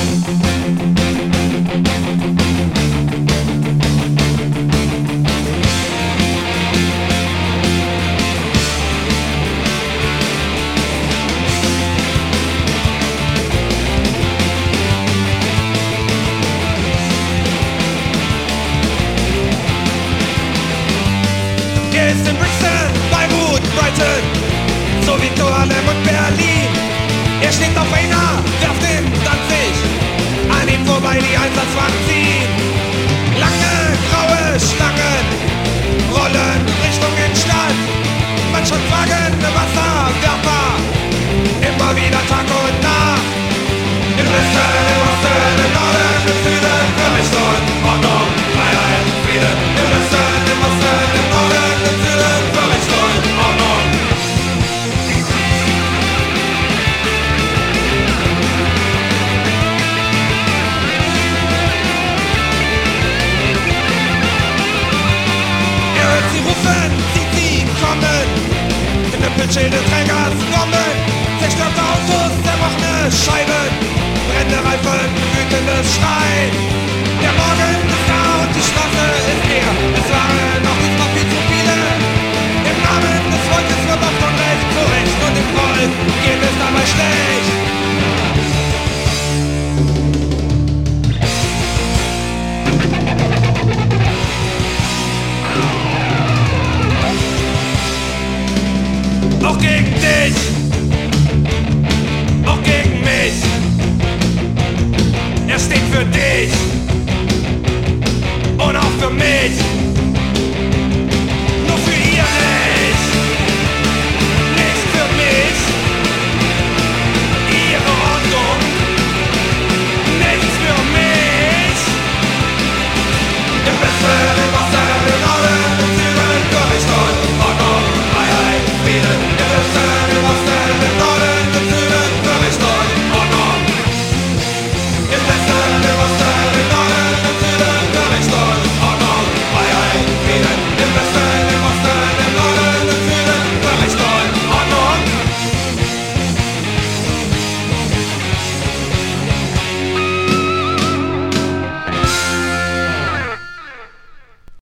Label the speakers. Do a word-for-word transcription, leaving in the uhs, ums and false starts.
Speaker 1: Ist in Brixton, Beirut, Brighton, sowie Tournai und Berlin. Er steht auf einer, werft in Danzig, an ihm vorbei die Einsatzwagen ziehen. Lange, graue Schlangen rollen Richtung Innenstadt. Mannschaftswagen, Wasserwerfer, immer wieder Tag und Nacht. Im Westen, im Osten, im Norden, im Süden, für mich Lohn, Ordnung, Freiheit, Frieden. Im Westen, im Osten, im Norden, im Süden, für mich Lohn, Ordnung. Er hört sie rufen, sieht sie kommen. Knüppelschilde, Trägers, Bomben, zerstörte Autos, zerbrochene Scheiben, brennende Reifen, wütendes Schreien. Der Morgen ist da und die Straße ist leer. Es waren noch diesmal viel zu viele. Im Namen des Volkes wird oft und recht zu Recht und dem Volk geht es dabei schlecht. Auch gegen dich, auch gegen mich. Er steht für dich.